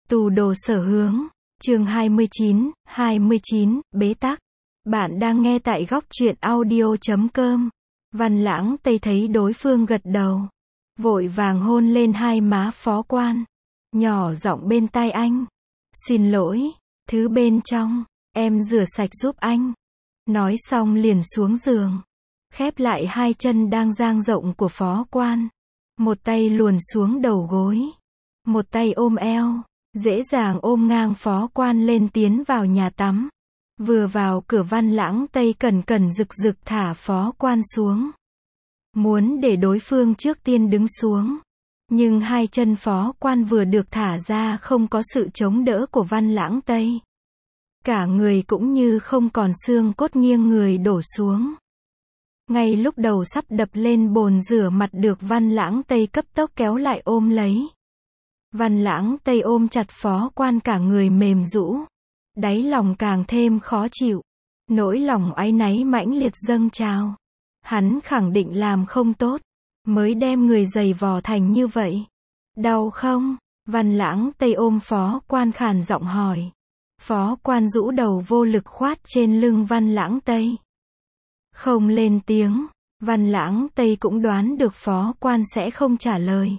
Tù đồ sở hướng, chương 29, bế tắc. Bạn đang nghe tại góc truyện audio.com. Văn Lãng Tây thấy đối phương gật đầu, vội vàng hôn lên hai má Phó Quan, nhỏ giọng bên tai anh. Xin lỗi, thứ bên trong, em rửa sạch giúp anh. Nói xong liền xuống giường, khép lại hai chân đang dang rộng của Phó Quan. Một tay luồn xuống đầu gối, một tay ôm eo, dễ dàng ôm ngang Phó Quan lên tiến vào nhà tắm. Vừa vào cửa Văn Lãng Tây cẩn cẩn rực rực thả Phó Quan xuống. Muốn để đối phương trước tiên đứng xuống. Nhưng hai chân Phó Quan vừa được thả ra không có sự chống đỡ của Văn Lãng Tây. Cả người cũng như không còn xương cốt nghiêng người đổ xuống. Ngay lúc đầu sắp đập lên bồn rửa mặt được Văn Lãng Tây cấp tốc kéo lại ôm lấy. Văn Lãng Tây ôm chặt Phó Quan cả người mềm rũ. Đáy lòng càng thêm khó chịu. Nỗi lòng áy náy mãnh liệt dâng trào. Hắn khẳng định làm không tốt, mới đem người giày vò thành như vậy. Đau không? Văn Lãng Tây ôm Phó Quan khàn giọng hỏi. Phó Quan rũ đầu vô lực khoát trên lưng Văn Lãng Tây. Không lên tiếng. Văn Lãng Tây cũng đoán được Phó Quan sẽ không trả lời.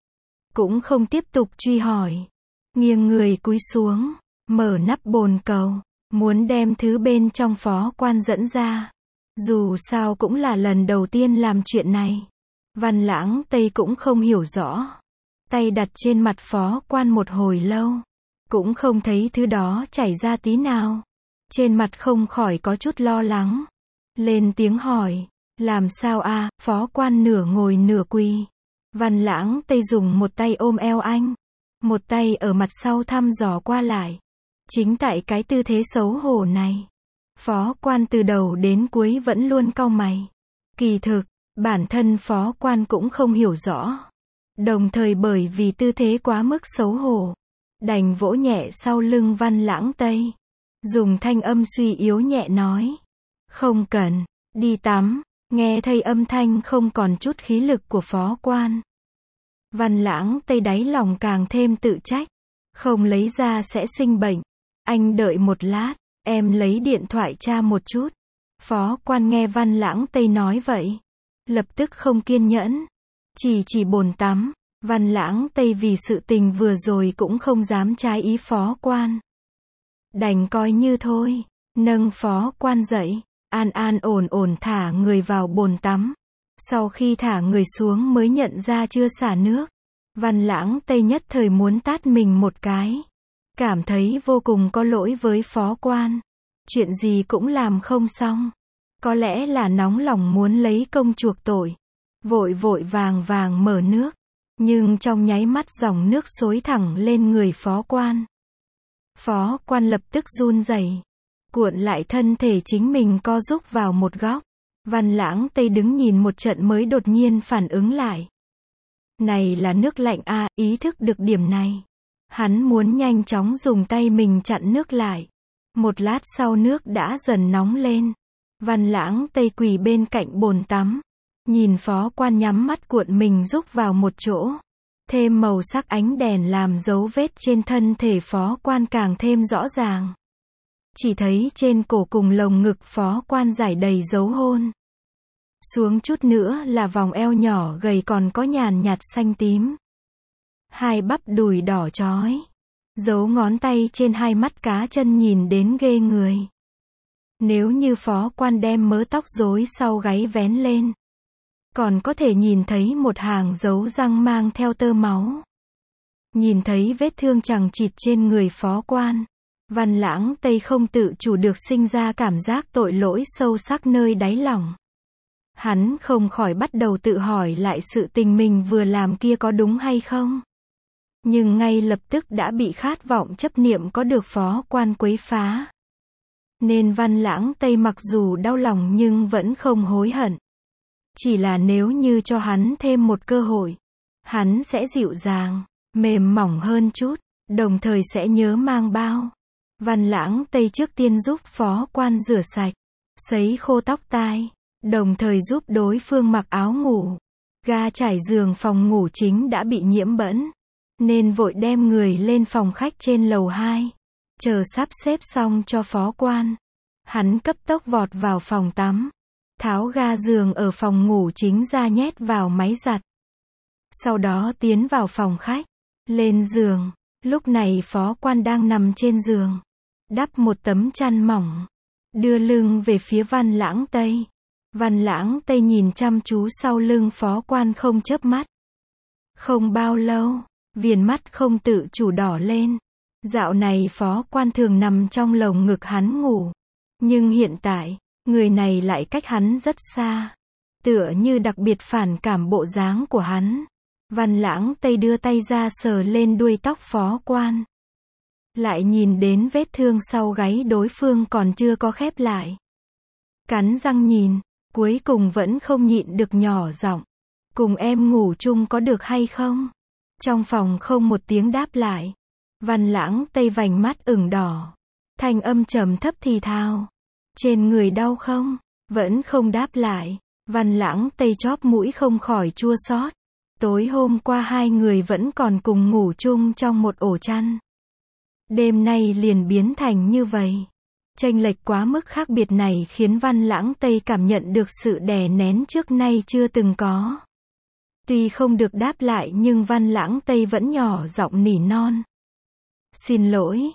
Cũng không tiếp tục truy hỏi. Nghiêng người cúi xuống, mở nắp bồn cầu, muốn đem thứ bên trong Phó Quan dẫn ra. Dù sao cũng là lần đầu tiên làm chuyện này. Văn Lãng Tây cũng không hiểu rõ. Tay đặt trên mặt Phó Quan một hồi lâu, cũng không thấy thứ đó chảy ra tí nào. Trên mặt không khỏi có chút lo lắng. Lên tiếng hỏi, làm sao a? Phó Quan nửa ngồi nửa quỳ. Văn Lãng Tây dùng một tay ôm eo anh, một tay ở mặt sau thăm dò qua lại. Chính tại cái tư thế xấu hổ này, Phó Quan từ đầu đến cuối vẫn luôn cau mày. Kỳ thực, bản thân Phó Quan cũng không hiểu rõ. Đồng thời bởi vì tư thế quá mức xấu hổ, đành vỗ nhẹ sau lưng Văn Lãng Tây. Dùng thanh âm suy yếu nhẹ nói. Không cần, đi tắm. Nghe thấy âm thanh không còn chút khí lực của Phó Quan. Văn Lãng Tây đáy lòng càng thêm tự trách. Không lấy ra sẽ sinh bệnh. Anh đợi một lát, em lấy điện thoại tra một chút. Phó Quan nghe Văn Lãng Tây nói vậy, lập tức không kiên nhẫn. Chỉ bồn tắm. Văn Lãng Tây vì sự tình vừa rồi cũng không dám trái ý Phó Quan. Đành coi như thôi, nâng Phó Quan dậy. An ổn thả người vào bồn tắm. Sau khi thả người xuống mới nhận ra chưa xả nước. Văn Lãng Tây nhất thời muốn tát mình một cái. Cảm thấy vô cùng có lỗi với Phó Quan. Chuyện gì cũng làm không xong. Có lẽ là nóng lòng muốn lấy công chuộc tội. Vội vàng mở nước. Nhưng trong nháy mắt dòng nước xối thẳng lên người Phó Quan. Phó Quan lập tức run rẩy, cuộn lại thân thể chính mình co rúm vào một góc. Văn Lãng Tây đứng nhìn một trận mới đột nhiên phản ứng lại. Này là nước lạnh a, ý thức được điểm này. Hắn muốn nhanh chóng dùng tay mình chặn nước lại. Một lát sau nước đã dần nóng lên. Văn Lãng Tây quỳ bên cạnh bồn tắm. Nhìn Phó Quan nhắm mắt cuộn mình rúc vào một chỗ. Thêm màu sắc ánh đèn làm dấu vết trên thân thể Phó Quan càng thêm rõ ràng. Chỉ thấy trên cổ cùng lồng ngực Phó Quan rải đầy dấu hôn. Xuống chút nữa là vòng eo nhỏ gầy còn có nhàn nhạt xanh tím. Hai bắp đùi đỏ chói. Dấu ngón tay trên hai mắt cá chân nhìn đến ghê người. Nếu như Phó Quan đem mớ tóc rối sau gáy vén lên, còn có thể nhìn thấy một hàng dấu răng mang theo tơ máu. Nhìn thấy vết thương chằng chịt trên người Phó Quan, Văn Lãng Tây không tự chủ được sinh ra cảm giác tội lỗi sâu sắc nơi đáy lòng. Hắn không khỏi bắt đầu tự hỏi lại sự tình mình vừa làm kia có đúng hay không. Nhưng ngay lập tức đã bị khát vọng chấp niệm có được Phó Quan quấy phá. Nên Văn Lãng Tây mặc dù đau lòng nhưng vẫn không hối hận. Chỉ là nếu như cho hắn thêm một cơ hội, hắn sẽ dịu dàng, mềm mỏng hơn chút, đồng thời sẽ nhớ mang bao. Văn Lãng Tây trước tiên giúp Phó Quan rửa sạch, sấy khô tóc tai, đồng thời giúp đối phương mặc áo ngủ. Ga trải giường phòng ngủ chính đã bị nhiễm bẩn, nên vội đem người lên phòng khách trên lầu 2. Chờ sắp xếp xong cho phó quan. Hắn cấp tốc vọt vào phòng tắm. Tháo ga giường ở phòng ngủ chính ra nhét vào máy giặt. Sau đó tiến vào phòng khách. Lên giường. Lúc này phó quan đang nằm trên giường. Đắp một tấm chăn mỏng. Đưa lưng về phía Văn Lãng Tây. Văn Lãng Tây nhìn chăm chú sau lưng phó quan không chớp mắt. Không bao lâu, viền mắt không tự chủ đỏ lên. Dạo này phó quan thường nằm trong lồng ngực hắn ngủ. Nhưng hiện tại, người này lại cách hắn rất xa. Tựa như đặc biệt phản cảm bộ dáng của hắn. Văn Lãng Tây đưa tay ra sờ lên đuôi tóc phó quan. Lại nhìn đến vết thương sau gáy đối phương còn chưa có khép lại. Cắn răng nhìn, cuối cùng vẫn không nhịn được nhỏ giọng. Cùng em ngủ chung có được hay không? Trong phòng không một tiếng đáp lại. Văn Lãng Tây vành mắt ửng đỏ. Thanh âm trầm thấp thì thào. Trên người đau không? Vẫn không đáp lại. Văn Lãng Tây chóp mũi không khỏi chua xót. Tối hôm qua hai người vẫn còn cùng ngủ chung trong một ổ chăn. Đêm nay liền biến thành như vậy. Chênh lệch quá mức khác biệt này khiến Văn Lãng Tây cảm nhận được sự đè nén trước nay chưa từng có. Tuy không được đáp lại nhưng Văn Lãng Tây vẫn nhỏ giọng nỉ non. Xin lỗi,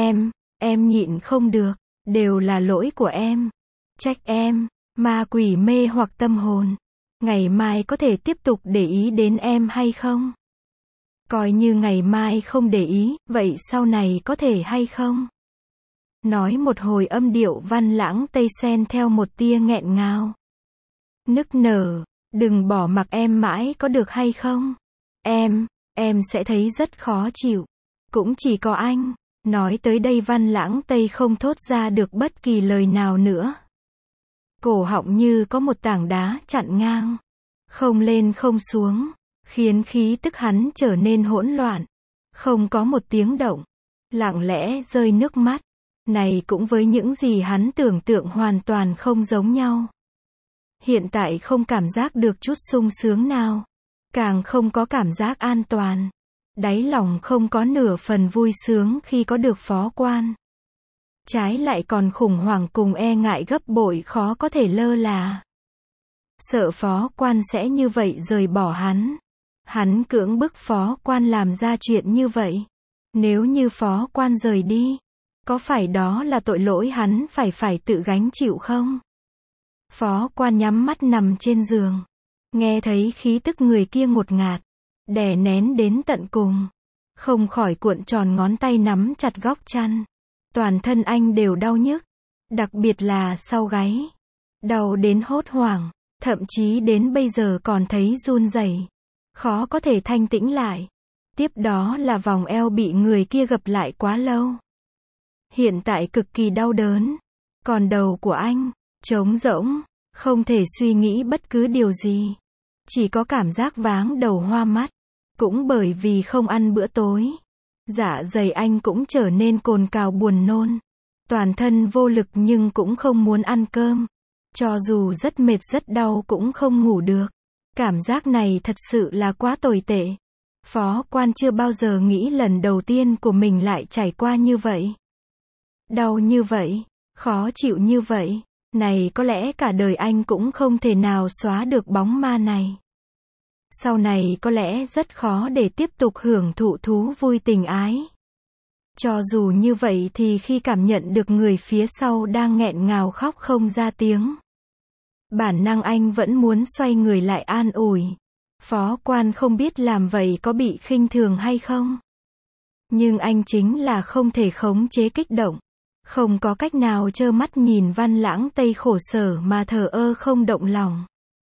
em nhịn không được, đều là lỗi của em. Trách em, ma quỷ mê hoặc tâm hồn. Ngày mai có thể tiếp tục để ý đến em hay không? Coi như ngày mai không để ý, vậy sau này có thể hay không? Nói một hồi âm điệu Văn Lãng Tây xen theo một tia nghẹn ngào. Nức nở, đừng bỏ mặc em mãi có được hay không? Em sẽ thấy rất khó chịu. Cũng chỉ có anh. Nói tới đây Văn Lãng Tây không thốt ra được bất kỳ lời nào nữa. Cổ họng như có một tảng đá chặn ngang. Không lên không xuống. Khiến khí tức hắn trở nên hỗn loạn. Không có một tiếng động. Lặng lẽ rơi nước mắt. Này cũng với những gì hắn tưởng tượng hoàn toàn không giống nhau. Hiện tại không cảm giác được chút sung sướng nào. Càng không có cảm giác an toàn. Đáy lòng không có nửa phần vui sướng khi có được phó quan. Trái lại còn khủng hoảng cùng e ngại gấp bội khó có thể lơ là. Sợ phó quan sẽ như vậy rời bỏ hắn. Hắn cưỡng bức phó quan làm ra chuyện như vậy. Nếu như phó quan rời đi, có phải đó là tội lỗi hắn phải tự gánh chịu không? Phó quan nhắm mắt nằm trên giường. Nghe thấy khí tức người kia ngột ngạt. Đè nén đến tận cùng. Không khỏi cuộn tròn ngón tay nắm chặt góc chăn. Toàn thân anh đều đau nhức. Đặc biệt là sau gáy. Đau đến hốt hoảng. Thậm chí đến bây giờ còn thấy run rẩy. Khó có thể thanh tĩnh lại. Tiếp đó là vòng eo bị người kia gập lại quá lâu. Hiện tại cực kỳ đau đớn. Còn đầu của anh, trống rỗng, không thể suy nghĩ bất cứ điều gì. Chỉ có cảm giác váng đầu hoa mắt. Cũng bởi vì không ăn bữa tối. Dạ dày anh cũng trở nên cồn cào buồn nôn. Toàn thân vô lực nhưng cũng không muốn ăn cơm. Cho dù rất mệt rất đau cũng không ngủ được. Cảm giác này thật sự là quá tồi tệ. Phó quan chưa bao giờ nghĩ lần đầu tiên của mình lại trải qua như vậy. Đau như vậy, khó chịu như vậy. Này có lẽ cả đời anh cũng không thể nào xóa được bóng ma này. Sau này có lẽ rất khó để tiếp tục hưởng thụ thú vui tình ái. Cho dù như vậy thì khi cảm nhận được người phía sau đang nghẹn ngào khóc không ra tiếng. Bản năng anh vẫn muốn xoay người lại an ủi. Phó quan không biết làm vậy có bị khinh thường hay không. Nhưng anh chính là không thể khống chế kích động. Không có cách nào trơ mắt nhìn Văn Lãng Tây khổ sở mà thờ ơ không động lòng.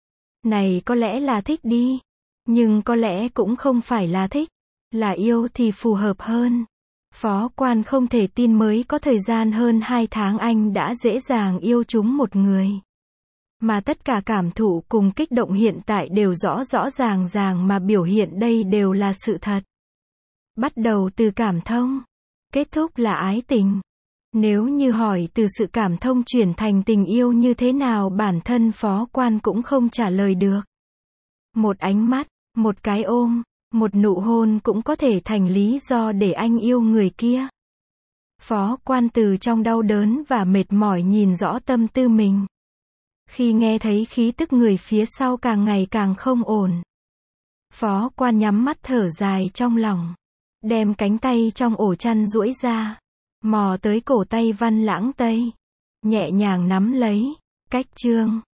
Này có lẽ là thích đi. Nhưng có lẽ cũng không phải là thích. Là yêu thì phù hợp hơn. Phó quan không thể tin mới có thời gian hơn 2 tháng anh đã dễ dàng yêu trúng một người. Mà tất cả cảm thụ cùng kích động hiện tại đều rõ ràng mà biểu hiện đây đều là sự thật. Bắt đầu từ cảm thông. Kết thúc là ái tình. Nếu như hỏi từ sự cảm thông chuyển thành tình yêu như thế nào bản thân phó quan cũng không trả lời được. Một ánh mắt, một cái ôm, Một nụ hôn cũng có thể thành lý do để anh yêu người kia. Phó Quan từ trong đau đớn và mệt mỏi nhìn rõ tâm tư mình. Khi nghe thấy khí tức người phía sau càng ngày càng không ổn, Phó Quan nhắm mắt thở dài trong lòng, đem cánh tay trong ổ chăn duỗi ra, mò tới cổ tay Văn Lãng Tây, nhẹ nhàng nắm lấy. Cách chương